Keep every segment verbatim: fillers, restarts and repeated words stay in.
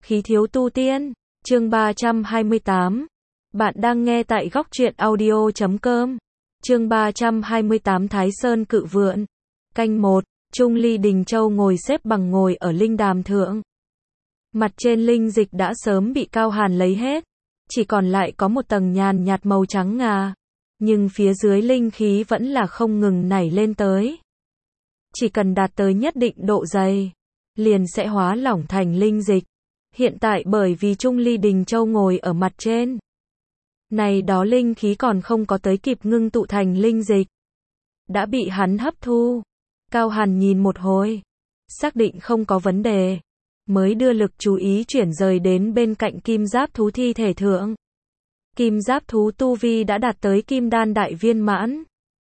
Khí thiếu tu tiên, chương ba trăm hai mươi tám. Bạn đang nghe tại góc truyện audio chấm com. Chương ba trăm hai mươi tám Thái Sơn Cự Vượn. Canh một, Trung Ly Đình Châu ngồi xếp bằng ngồi ở linh đàm thượng. Mặt trên linh dịch đã sớm bị Cao Hàn lấy hết, chỉ còn lại có một tầng nhàn nhạt màu trắng ngà, nhưng phía dưới linh khí vẫn là không ngừng nảy lên tới. Chỉ cần đạt tới nhất định độ dày, liền sẽ hóa lỏng thành linh dịch. Hiện tại bởi vì Trung Ly Đình Châu ngồi ở mặt trên, này đó linh khí còn không có tới kịp ngưng tụ thành linh dịch, đã bị hắn hấp thu. Cao Hàn nhìn một hồi, xác định không có vấn đề, mới đưa lực chú ý chuyển rời đến bên cạnh kim giáp thú thi thể thượng. Kim giáp thú tu vi đã đạt tới kim đan đại viên mãn.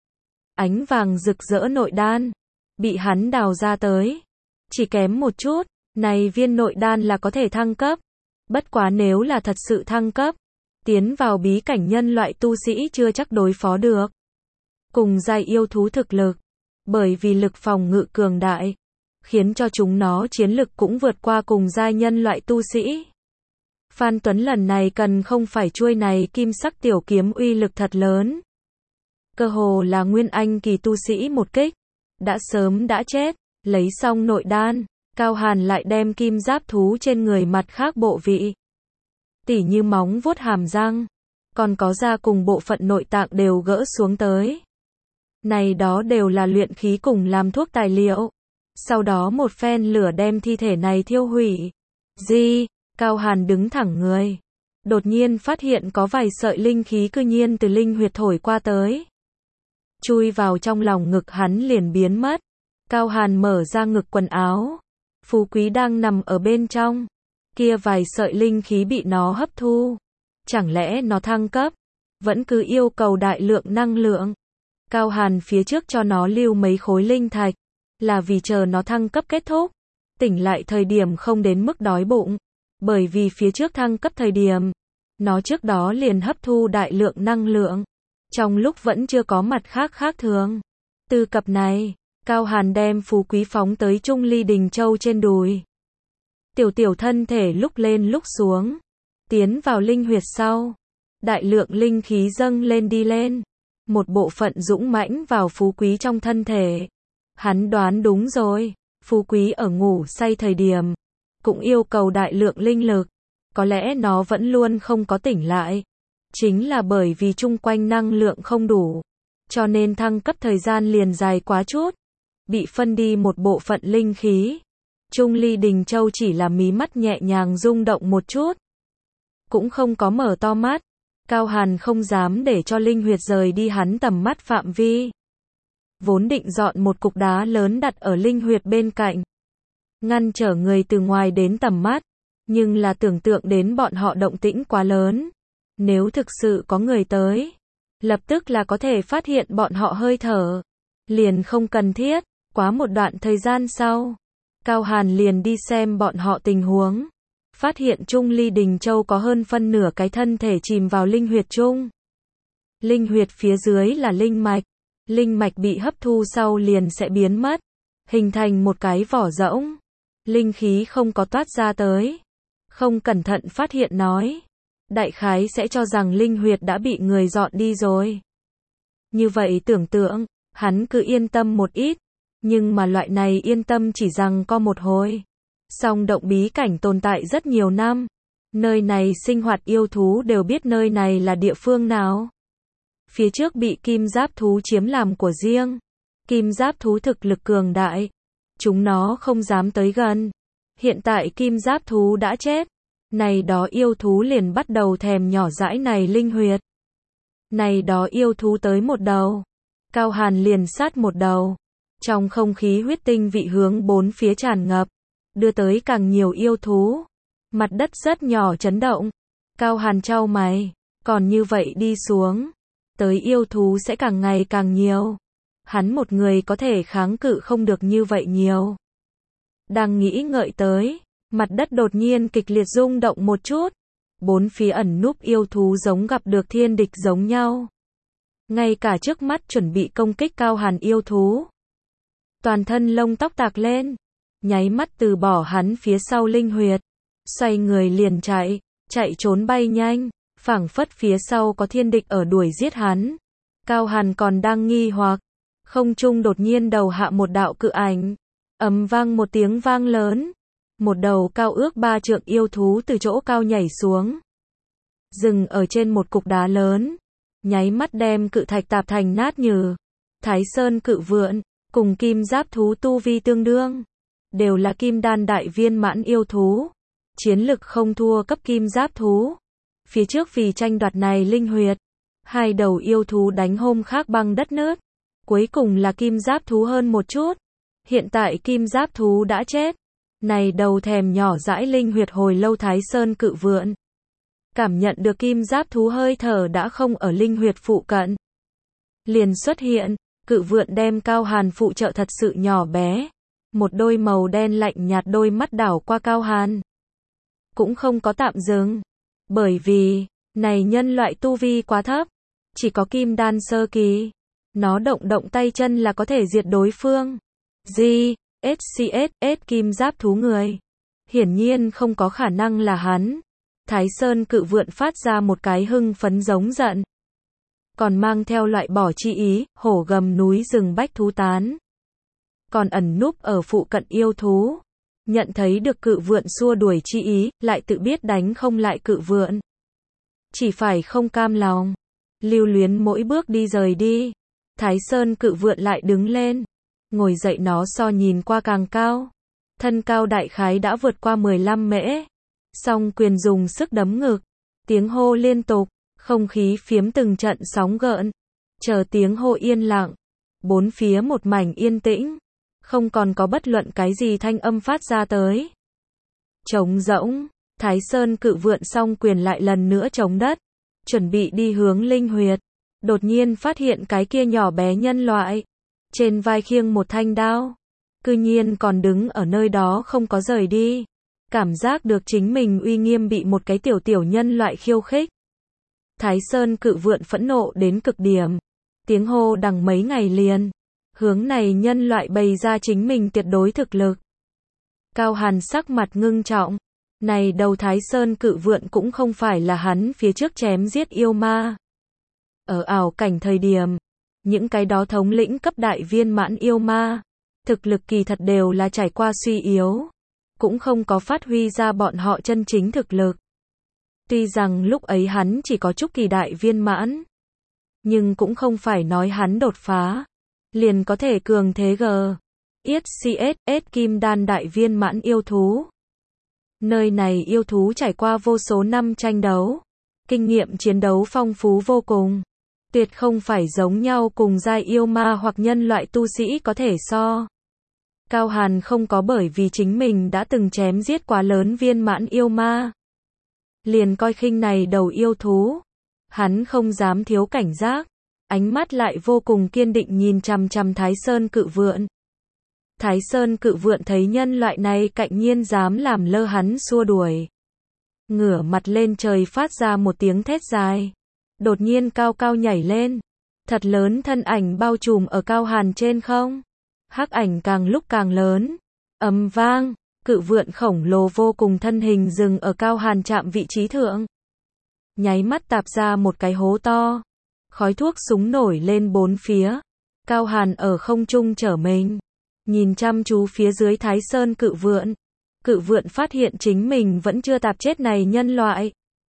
Ánh vàng rực rỡ nội đan, bị hắn đào ra tới. Chỉ kém một chút, này viên nội đan là có thể thăng cấp. Bất quá nếu là thật sự thăng cấp, tiến vào bí cảnh nhân loại tu sĩ chưa chắc đối phó được. Cùng giai yêu thú thực lực, bởi vì lực phòng ngự cường đại, khiến cho chúng nó chiến lực cũng vượt qua cùng giai nhân loại tu sĩ. Phan Tuấn lần này cần không phải chuôi này kim sắc tiểu kiếm uy lực thật lớn. Cơ hồ là nguyên anh kỳ tu sĩ một kích, đã sớm đã chết. Lấy xong nội đan, Cao Hàn lại đem kim giáp thú trên người mặt khác bộ vị, tỉ như móng vuốt hàm răng, còn có da cùng bộ phận nội tạng đều gỡ xuống tới. Này đó đều là luyện khí cùng làm thuốc tài liệu. Sau đó một phen lửa đem thi thể này thiêu hủy. Gì? Cao Hàn đứng thẳng người, đột nhiên phát hiện có vài sợi linh khí cư nhiên từ linh huyệt thổi qua tới, chui vào trong lòng ngực hắn liền biến mất. Cao Hàn mở ra ngực quần áo, Phú Quý đang nằm ở bên trong, kia vài sợi linh khí bị nó hấp thu. Chẳng lẽ nó thăng cấp, vẫn cứ yêu cầu đại lượng năng lượng. Cao Hàn phía trước cho nó lưu mấy khối linh thạch, là vì chờ nó thăng cấp kết thúc, tỉnh lại thời điểm không đến mức đói bụng. Bởi vì phía trước thăng cấp thời điểm, nó trước đó liền hấp thu đại lượng năng lượng, trong lúc vẫn chưa có mặt khác khác thường. Từ cặp này, Cao Hàn đem Phú Quý phóng tới Trung Ly Đình Châu trên đùi. Tiểu tiểu thân thể lúc lên lúc xuống, tiến vào linh huyệt sau, đại lượng linh khí dâng lên đi lên, một bộ phận dũng mãnh vào Phú Quý trong thân thể. Hắn đoán đúng rồi, Phú Quý ở ngủ say thời điểm, cũng yêu cầu đại lượng linh lực, có lẽ nó vẫn luôn không có tỉnh lại. Chính là bởi vì chung quanh năng lượng không đủ, cho nên thăng cấp thời gian liền dài quá chút, bị phân đi một bộ phận linh khí. Trung Ly Đình Châu chỉ là mí mắt nhẹ nhàng rung động một chút, cũng không có mở to mắt. Cao Hàn không dám để cho linh huyệt rời đi hắn tầm mắt phạm vi, vốn định dọn một cục đá lớn đặt ở linh huyệt bên cạnh, ngăn trở người từ ngoài đến tầm mắt, nhưng là tưởng tượng đến bọn họ động tĩnh quá lớn, nếu thực sự có người tới, lập tức là có thể phát hiện bọn họ hơi thở, liền không cần thiết. Quá một đoạn thời gian sau, Cao Hàn liền đi xem bọn họ tình huống, phát hiện Trung Ly Đình Châu có hơn phân nửa cái thân thể chìm vào linh huyệt chung. Linh huyệt phía dưới là linh mạch, linh mạch bị hấp thu sau liền sẽ biến mất, hình thành một cái vỏ rỗng, linh khí không có toát ra tới. Không cẩn thận phát hiện nói, đại khái sẽ cho rằng linh huyệt đã bị người dọn đi rồi. Như vậy tưởng tượng, hắn cứ yên tâm một ít, nhưng mà loại này yên tâm chỉ rằng có một hồi. Song động bí cảnh tồn tại rất nhiều năm, nơi này sinh hoạt yêu thú đều biết nơi này là địa phương nào. Phía trước bị kim giáp thú chiếm làm của riêng, kim giáp thú thực lực cường đại, chúng nó không dám tới gần. Hiện tại kim giáp thú đã chết, này đó yêu thú liền bắt đầu thèm nhỏ dãi này linh huyệt. Này đó yêu thú tới một đầu, Cao Hàn liền sát một đầu. Trong không khí huyết tinh vị hướng bốn phía tràn ngập, đưa tới càng nhiều yêu thú. Mặt đất rất nhỏ chấn động. Cao Hàn chau mày, còn như vậy đi xuống, tới yêu thú sẽ càng ngày càng nhiều. Hắn một người có thể kháng cự không được như vậy nhiều. Đang nghĩ ngợi tới, mặt đất đột nhiên kịch liệt rung động một chút. Bốn phía ẩn núp yêu thú giống gặp được thiên địch giống nhau. Ngay cả trước mắt chuẩn bị công kích Cao Hàn yêu thú, toàn thân lông tóc tạc lên, nháy mắt từ bỏ hắn phía sau linh huyệt. xoay người liền chạy, chạy trốn bay nhanh, phảng phất phía sau có thiên địch ở đuổi giết hắn. Cao Hàn còn đang nghi hoặc, không trung đột nhiên đầu hạ một đạo cự ảnh, ầm vang một tiếng vang lớn, một đầu cao ước ba trượng yêu thú từ chỗ cao nhảy xuống, dừng ở trên một cục đá lớn, nháy mắt đem cự thạch tạp thành nát nhừ. Thái Sơn cự vượn, cùng kim giáp thú tu vi tương đương, đều là kim đan đại viên mãn yêu thú, chiến lực không thua cấp kim giáp thú. Phía trước vì tranh đoạt này linh huyệt, hai đầu yêu thú đánh hôm khác băng đất nứt, cuối cùng là kim giáp thú hơn một chút. Hiện tại kim giáp thú đã chết, này đầu thèm nhỏ dãi linh huyệt hồi lâu Thái Sơn cự vượn, cảm nhận được kim giáp thú hơi thở đã không ở linh huyệt phụ cận, liền xuất hiện. Cự vượn đem Cao Hàn phụ trợ thật sự nhỏ bé, một đôi màu đen lạnh nhạt đôi mắt đảo qua Cao Hàn, cũng không có tạm dừng, bởi vì này nhân loại tu vi quá thấp, chỉ có kim đan sơ kỳ, nó động động tay chân là có thể diệt đối phương. G, ét xê ét ét kim giáp thú người, hiển nhiên không có khả năng là hắn. Thái Sơn cự vượn phát ra một cái hưng phấn giống giận, còn mang theo loại bỏ chi ý, hổ gầm núi rừng bách thú tán. Còn ẩn núp ở phụ cận yêu thú, nhận thấy được cự vượn xua đuổi chi ý, lại tự biết đánh không lại cự vượn, chỉ phải không cam lòng, lưu luyến mỗi bước đi rời đi. Thái Sơn cự vượn lại đứng lên, ngồi dậy, nó so nhìn qua càng cao, thân cao đại khái đã vượt qua mười lăm mễ, song quyền dùng sức đấm ngực, tiếng hô liên tục, không khí phiếm từng trận sóng gợn. Chờ tiếng hô yên lặng, bốn phía một mảnh yên tĩnh, không còn có bất luận cái gì thanh âm phát ra tới. Trống rỗng, Thái Sơn cự vượn song quyền lại lần nữa chống đất, chuẩn bị đi hướng linh huyệt, đột nhiên phát hiện cái kia nhỏ bé nhân loại, trên vai khiêng một thanh đao, cư nhiên còn đứng ở nơi đó không có rời đi, cảm giác được chính mình uy nghiêm bị một cái tiểu tiểu nhân loại khiêu khích. Thái Sơn cự vượn phẫn nộ đến cực điểm, tiếng hô đằng mấy ngày liền, hướng này nhân loại bày ra chính mình tuyệt đối thực lực. Cao Hàn sắc mặt ngưng trọng, này đầu Thái Sơn cự vượn cũng không phải là hắn phía trước chém giết yêu ma. Ở ảo cảnh thời điểm, những cái đó thống lĩnh cấp đại viên mãn yêu ma, thực lực kỳ thật đều là trải qua suy yếu, cũng không có phát huy ra bọn họ chân chính thực lực. Tuy rằng lúc ấy hắn chỉ có trúc kỳ đại viên mãn, nhưng cũng không phải nói hắn đột phá, liền có thể cường thế G, ét xê ét ét kim đan đại viên mãn yêu thú. Nơi này yêu thú trải qua vô số năm tranh đấu, kinh nghiệm chiến đấu phong phú vô cùng, tuyệt không phải giống nhau cùng giai yêu ma hoặc nhân loại tu sĩ có thể so. Cao Hàn không có bởi vì chính mình đã từng chém giết quá lớn viên mãn yêu ma, liền coi khinh này đầu yêu thú. Hắn không dám thiếu cảnh giác, ánh mắt lại vô cùng kiên định nhìn chằm chằm Thái Sơn cự vượn. Thái Sơn cự vượn thấy nhân loại này cạnh nhiên dám làm lơ hắn xua đuổi, ngửa mặt lên trời phát ra một tiếng thét dài, đột nhiên cao cao nhảy lên, thật lớn thân ảnh bao trùm ở Cao Hàn trên không. Hắc ảnh càng lúc càng lớn, ầm vang, cự vượn khổng lồ vô cùng thân hình dừng ở Cao Hàn chạm vị trí thượng, nháy mắt tạp ra một cái hố to, khói thuốc súng nổi lên bốn phía. Cao Hàn ở không trung trở mình, nhìn chăm chú phía dưới Thái Sơn cự vượn. Cự vượn phát hiện chính mình vẫn chưa tạp chết này nhân loại,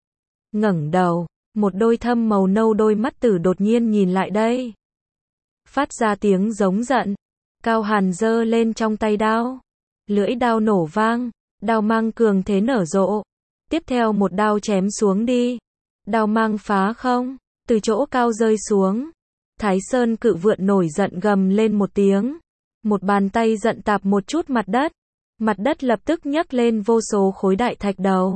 ngẩng đầu, một đôi thâm màu nâu đôi mắt tử đột nhiên nhìn lại đây, phát ra tiếng giống giận. Cao Hàn giơ lên trong tay đao, lưỡi đao nổ vang, đao mang cường thế nở rộ, tiếp theo một đao chém xuống đi, đao mang phá không, từ chỗ cao rơi xuống. Thái Sơn cự vượn nổi giận gầm lên một tiếng, một bàn tay giận tạp một chút mặt đất, mặt đất lập tức nhấc lên vô số khối đại thạch đầu,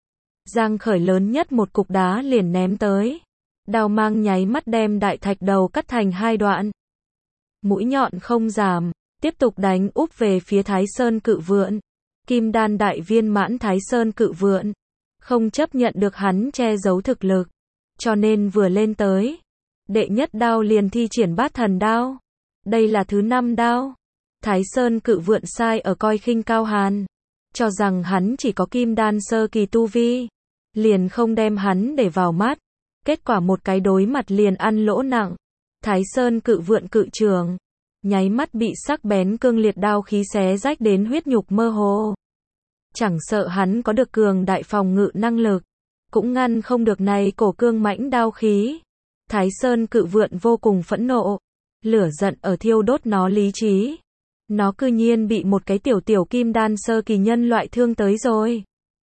giang khởi lớn nhất một cục đá liền ném tới, đao mang nháy mắt đem đại thạch đầu cắt thành hai đoạn, mũi nhọn không giảm, tiếp tục đánh úp về phía Thái Sơn cự vượn. Kim đan đại viên mãn Thái Sơn cự vượn, không chấp nhận được hắn che giấu thực lực, cho nên vừa lên tới, đệ nhất đao liền thi triển bát thần đao. Đây là thứ năm đao. Thái Sơn cự vượn sai ở coi khinh Cao Hàn, cho rằng hắn chỉ có kim đan sơ kỳ tu vi, liền không đem hắn để vào mắt. Kết quả một cái đối mặt liền ăn lỗ nặng. Thái Sơn Cự Vượn cự trường, nháy mắt bị sắc bén cương liệt đao khí xé rách đến huyết nhục mơ hồ. Chẳng sợ hắn có được cường đại phòng ngự năng lực, cũng ngăn không được này cổ cương mãnh đao khí. Thái Sơn Cự Vượn vô cùng phẫn nộ, lửa giận ở thiêu đốt nó lý trí. Nó cư nhiên bị một cái tiểu tiểu kim đan sơ kỳ nhân loại thương tới rồi.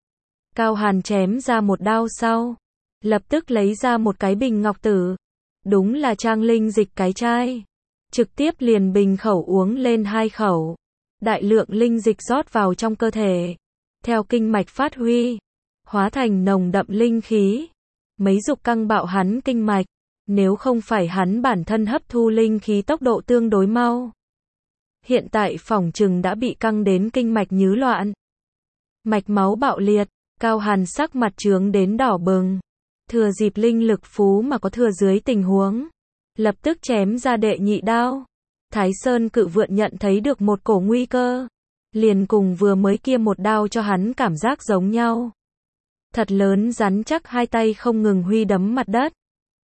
Cao Hàn chém ra một đao sau, lập tức lấy ra một cái bình ngọc tử. Đúng là trang linh dịch cái chai. Trực tiếp liền bình khẩu uống lên hai khẩu. Đại lượng linh dịch rót vào trong cơ thể. Theo kinh mạch phát huy, hóa thành nồng đậm linh khí. Mấy dục căng bạo hắn kinh mạch. Nếu không phải hắn bản thân hấp thu linh khí tốc độ tương đối mau, hiện tại phỏng chừng đã bị căng đến kinh mạch nhứ loạn. Mạch máu bạo liệt, Cao Hàn sắc mặt trướng đến đỏ bừng. Thừa dịp linh lực phú mà có thừa dưới tình huống, lập tức chém ra đệ nhị đao. Thái Sơn Cự Vượn nhận thấy được một cổ nguy cơ, liền cùng vừa mới kia một đao cho hắn cảm giác giống nhau. Thật lớn rắn chắc hai tay không ngừng huy đấm mặt đất,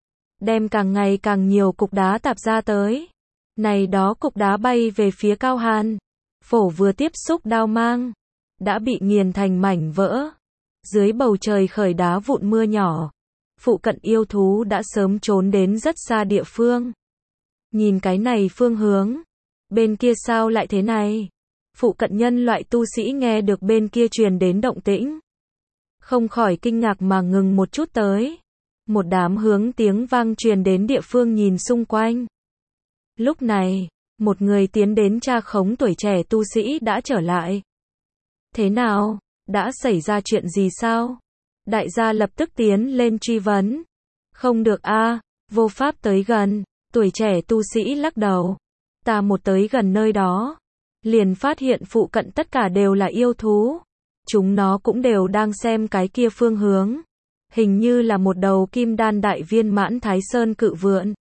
đem càng ngày càng nhiều cục đá tạp ra tới. Này đó cục đá bay về phía Cao Hàn, phổ vừa tiếp xúc đao mang, đã bị nghiền thành mảnh vỡ. Dưới bầu trời khởi đá vụn mưa nhỏ, phụ cận yêu thú đã sớm trốn đến rất xa địa phương. Nhìn cái này phương hướng, bên kia sao lại thế này? Phụ cận nhân loại tu sĩ nghe được bên kia truyền đến động tĩnh, không khỏi kinh ngạc mà ngừng một chút tới. Một đám hướng tiếng vang truyền đến địa phương nhìn xung quanh. Lúc này, một người tiến đến tra khống tuổi trẻ tu sĩ đã trở lại. Thế nào? Đã xảy ra chuyện gì sao? Đại gia lập tức tiến lên truy vấn. Không được a, vô pháp tới gần. Tuổi trẻ tu sĩ lắc đầu. Ta một tới gần nơi đó, liền phát hiện phụ cận tất cả đều là yêu thú. Chúng nó cũng đều đang xem cái kia phương hướng. Hình như là một đầu kim đan đại viên mãn Thái Sơn Cự Vượn.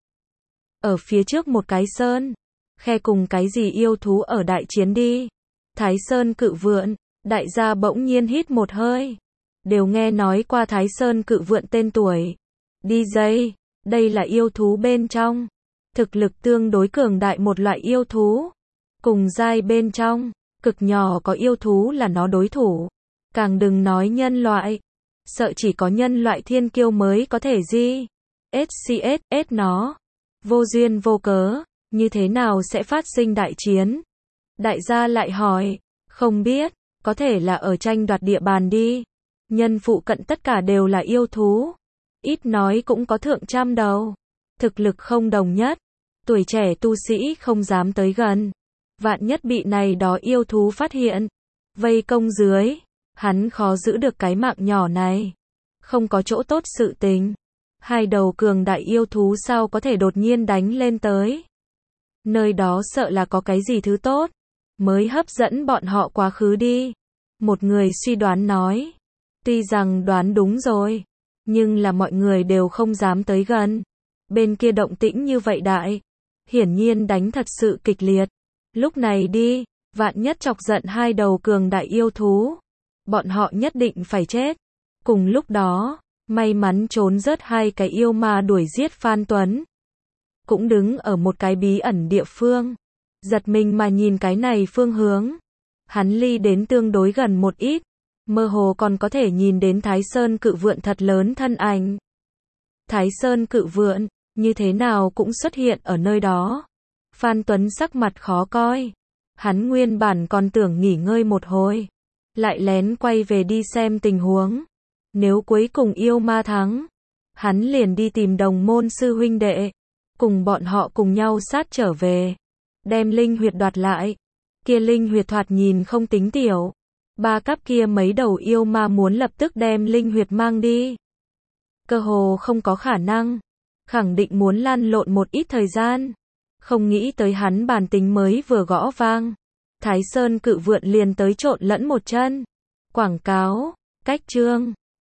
Ở phía trước một cái sơn, khe cùng cái gì yêu thú ở đại chiến đi. Thái Sơn Cự Vượn, đại gia bỗng nhiên hít một hơi. Đều nghe nói qua Thái Sơn Cự Vượn tên tuổi. Đi dây, đây là yêu thú bên trong. Thực lực tương đối cường đại một loại yêu thú. Cùng giai bên trong, cực nhỏ có yêu thú là nó đối thủ. Càng đừng nói nhân loại. Sợ chỉ có nhân loại thiên kiêu mới có thể di. ét xê ét ét nó. Vô duyên vô cớ, như thế nào sẽ phát sinh đại chiến? Đại gia lại hỏi, không biết, có thể là ở tranh đoạt địa bàn đi. Nhân phụ cận tất cả đều là yêu thú. Ít nói cũng có thượng trăm đầu. Thực lực không đồng nhất. Tuổi trẻ tu sĩ không dám tới gần. Vạn nhất bị này đó yêu thú phát hiện. Vây công dưới. Hắn khó giữ được cái mạng nhỏ này. Không có chỗ tốt sự tình. Hai đầu cường đại yêu thú sao có thể đột nhiên đánh lên tới. Nơi đó sợ là có cái gì thứ tốt. Mới hấp dẫn bọn họ quá khứ đi. Một người suy đoán nói. Tuy rằng đoán đúng rồi. Nhưng là mọi người đều không dám tới gần. Bên kia động tĩnh như vậy đại. Hiển nhiên đánh thật sự kịch liệt. Lúc này đi. Vạn nhất chọc giận hai đầu cường đại yêu thú. Bọn họ nhất định phải chết. Cùng lúc đó, may mắn trốn rớt hai cái yêu ma đuổi giết Phan Tuấn. Cũng đứng ở một cái bí ẩn địa phương. Giật mình mà nhìn cái này phương hướng. Hắn ly đến tương đối gần một ít. Mơ hồ còn có thể nhìn đến Thái Sơn Cự Vượn thật lớn thân ảnh. Thái Sơn Cự Vượn, như thế nào cũng xuất hiện ở nơi đó. Phan Tuấn sắc mặt khó coi. Hắn nguyên bản còn tưởng nghỉ ngơi một hồi. Lại lén quay về đi xem tình huống. Nếu cuối cùng yêu ma thắng, hắn liền đi tìm đồng môn sư huynh đệ. Cùng bọn họ cùng nhau sát trở về. Đem linh huyệt đoạt lại. Kia linh huyệt thoạt nhìn không tính tiểu. Ba cấp kia mấy đầu yêu ma muốn lập tức đem linh huyệt mang đi. Cơ hồ không có khả năng. Khẳng định muốn lăn lộn một ít thời gian. Không nghĩ tới hắn bản tính mới vừa gõ vang. Thái Sơn Cự Vượn liền tới trộn lẫn một chân. Quảng cáo, cách chương.